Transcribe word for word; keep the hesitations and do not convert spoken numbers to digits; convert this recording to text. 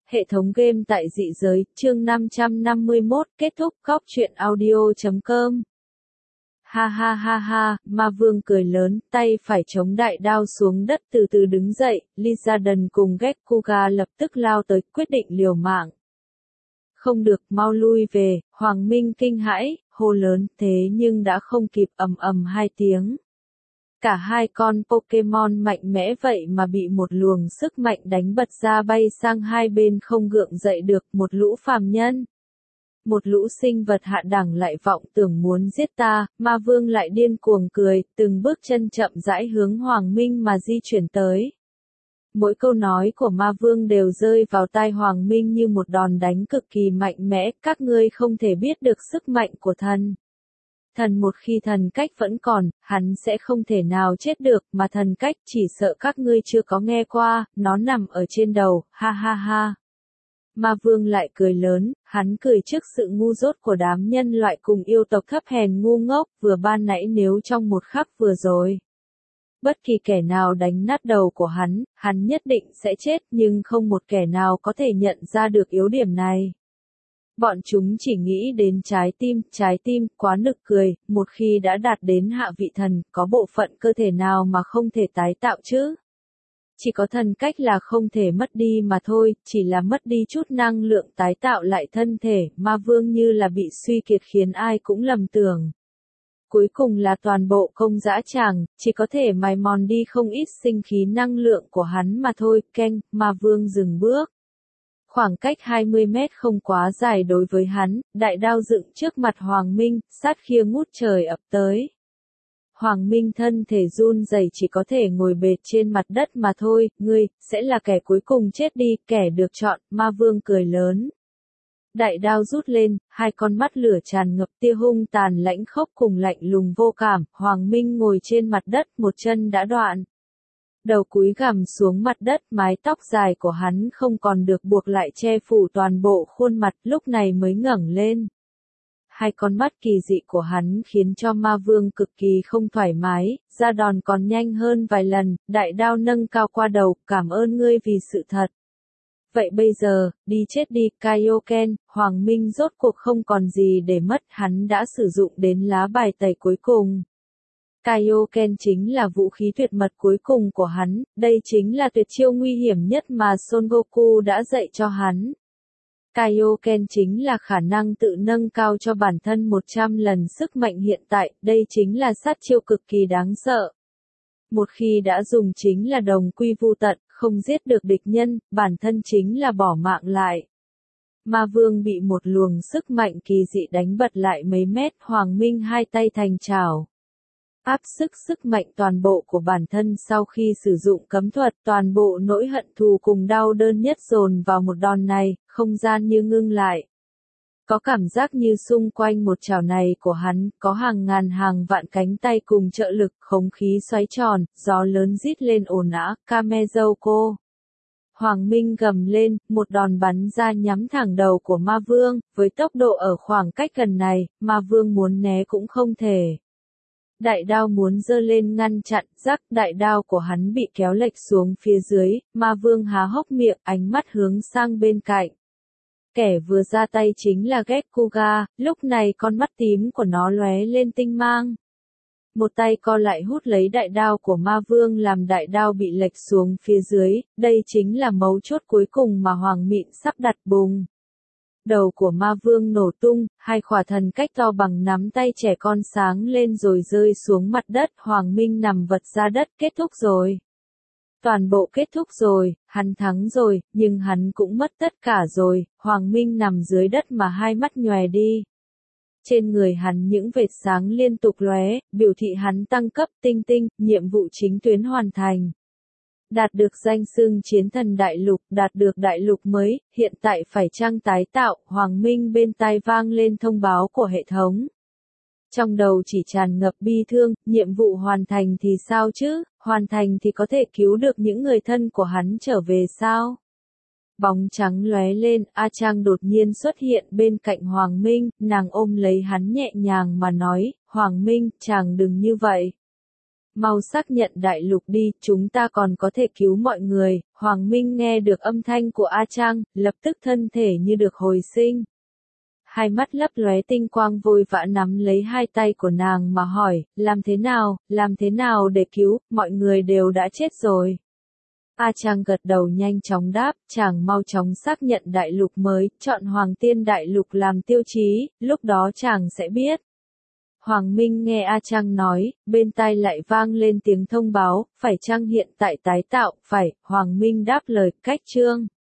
Hệ thống game tại dị giới, chương năm trăm năm mươi mốt, kết thúc. Góc truyện audio chấm com. Ha ha ha ha, ma vương cười lớn, tay phải chống đại đao xuống đất từ từ đứng dậy, Lysaden cùng Gekkuga lập tức lao tới, quyết định liều mạng. Không được, mau lui về, Hoàng Minh kinh hãi, hô lớn, thế nhưng đã không kịp, ầm ầm hai tiếng. Cả hai con Pokemon mạnh mẽ vậy mà bị một luồng sức mạnh đánh bật ra bay sang hai bên không gượng dậy được, một lũ phàm nhân. Một lũ sinh vật hạ đẳng lại vọng tưởng muốn giết ta, ma vương lại điên cuồng cười, từng bước chân chậm rãi hướng Hoàng Minh mà di chuyển tới. Mỗi câu nói của ma vương đều rơi vào tai Hoàng Minh như một đòn đánh cực kỳ mạnh mẽ, các ngươi không thể biết được sức mạnh của thần. Thần một khi thần cách vẫn còn, hắn sẽ không thể nào chết được, mà thần cách chỉ sợ các ngươi chưa có nghe qua, nó nằm ở trên đầu, ha ha ha. Ma vương lại cười lớn, hắn cười trước sự ngu dốt của đám nhân loại cùng yêu tộc thấp hèn ngu ngốc, vừa ban nãy nếu trong một khắc vừa rồi. Bất kỳ kẻ nào đánh nát đầu của hắn, hắn nhất định sẽ chết, nhưng không một kẻ nào có thể nhận ra được yếu điểm này. Bọn chúng chỉ nghĩ đến trái tim, trái tim, quá nực cười, một khi đã đạt đến hạ vị thần, có bộ phận cơ thể nào mà không thể tái tạo chứ? Chỉ có thần cách là không thể mất đi mà thôi, chỉ là mất đi chút năng lượng tái tạo lại thân thể, ma vương như là bị suy kiệt khiến ai cũng lầm tưởng. Cuối cùng là toàn bộ công dã tràng, chỉ có thể mài mòn đi không ít sinh khí năng lượng của hắn mà thôi, keng, ma vương dừng bước. Khoảng cách hai mươi mét không quá dài đối với hắn, đại đao dựng trước mặt Hoàng Minh, sát khia ngút trời ập tới. Hoàng Minh thân thể run rẩy chỉ có thể ngồi bệt trên mặt đất mà thôi, ngươi, sẽ là kẻ cuối cùng chết đi, kẻ được chọn, ma vương cười lớn. Đại đao rút lên, hai con mắt lửa tràn ngập tia hung tàn lãnh khốc cùng lạnh lùng vô cảm, Hoàng Minh ngồi trên mặt đất, một chân đã đoạn. Đầu cúi gằm xuống mặt đất, mái tóc dài của hắn không còn được buộc lại che phủ toàn bộ khuôn mặt, lúc này mới ngẩng lên. Hai con mắt kỳ dị của hắn khiến cho ma vương cực kỳ không thoải mái, ra đòn còn nhanh hơn vài lần, đại đao nâng cao qua đầu, cảm ơn ngươi vì sự thật. Vậy bây giờ, đi chết đi, Kaioken, Hoàng Minh rốt cuộc không còn gì để mất, hắn đã sử dụng đến lá bài tẩy cuối cùng. Kaioken chính là vũ khí tuyệt mật cuối cùng của hắn, đây chính là tuyệt chiêu nguy hiểm nhất mà Son Goku đã dạy cho hắn. Kaioken chính là khả năng tự nâng cao cho bản thân một trăm lần sức mạnh hiện tại, đây chính là sát chiêu cực kỳ đáng sợ. Một khi đã dùng chính là đồng quy vu tận, không giết được địch nhân, bản thân chính là bỏ mạng lại. Ma vương bị một luồng sức mạnh kỳ dị đánh bật lại mấy mét, Hoàng Minh hai tay thành chảo. Áp sức sức mạnh toàn bộ của bản thân sau khi sử dụng cấm thuật, toàn bộ nỗi hận thù cùng đau đơn nhất dồn vào một đòn này, không gian như ngưng lại. Có cảm giác như xung quanh một chảo này của hắn, có hàng ngàn hàng vạn cánh tay cùng trợ lực, không khí xoáy tròn, gió lớn rít lên ồn ào, Kamezouko. Hoàng Minh gầm lên, một đòn bắn ra nhắm thẳng đầu của ma vương, với tốc độ ở khoảng cách gần này, ma vương muốn né cũng không thể. Đại đao muốn giơ lên ngăn chặn, rắc, đại đao của hắn bị kéo lệch xuống phía dưới, ma vương há hốc miệng, ánh mắt hướng sang bên cạnh. Kẻ vừa ra tay chính là Gekkuga, lúc này con mắt tím của nó lóe lên tinh mang. Một tay co lại hút lấy đại đao của ma vương làm đại đao bị lệch xuống phía dưới, đây chính là mấu chốt cuối cùng mà Hoàng Mịn sắp đặt bùng. Đầu của ma vương nổ tung, hai khỏa thần cách to bằng nắm tay trẻ con sáng lên rồi rơi xuống mặt đất, Hoàng Minh nằm vật ra đất, kết thúc rồi. Toàn bộ kết thúc rồi, hắn thắng rồi, nhưng hắn cũng mất tất cả rồi, Hoàng Minh nằm dưới đất mà hai mắt nhòe đi. Trên người hắn những vệt sáng liên tục lóe, biểu thị hắn tăng cấp tinh tinh, nhiệm vụ chính tuyến hoàn thành. Đạt được danh xưng chiến thần đại lục, đạt được đại lục mới, hiện tại phải chăng tái tạo, Hoàng Minh bên tai vang lên thông báo của hệ thống. Trong đầu chỉ tràn ngập bi thương, nhiệm vụ hoàn thành thì sao chứ, hoàn thành thì có thể cứu được những người thân của hắn trở về sao? Bóng trắng lóe lên, A Trang đột nhiên xuất hiện bên cạnh Hoàng Minh, nàng ôm lấy hắn nhẹ nhàng mà nói, Hoàng Minh, chàng đừng như vậy. mau xác nhận đại lục đi, chúng ta còn có thể cứu mọi người. Hoàng Minh nghe được âm thanh của A Trang, lập tức thân thể như được hồi sinh. Hai mắt lấp lóe tinh quang vội vã nắm lấy hai tay của nàng mà hỏi, làm thế nào, làm thế nào để cứu, mọi người đều đã chết rồi. A Trang gật đầu nhanh chóng đáp, chàng mau chóng xác nhận đại lục mới, chọn Hoàng Tiên đại lục làm tiêu chí, lúc đó chàng sẽ biết. Hoàng Minh nghe A Trang nói, bên tai lại vang lên tiếng thông báo, phải chăng hiện tại tái tạo, phải, Hoàng Minh đáp lời, cách chương.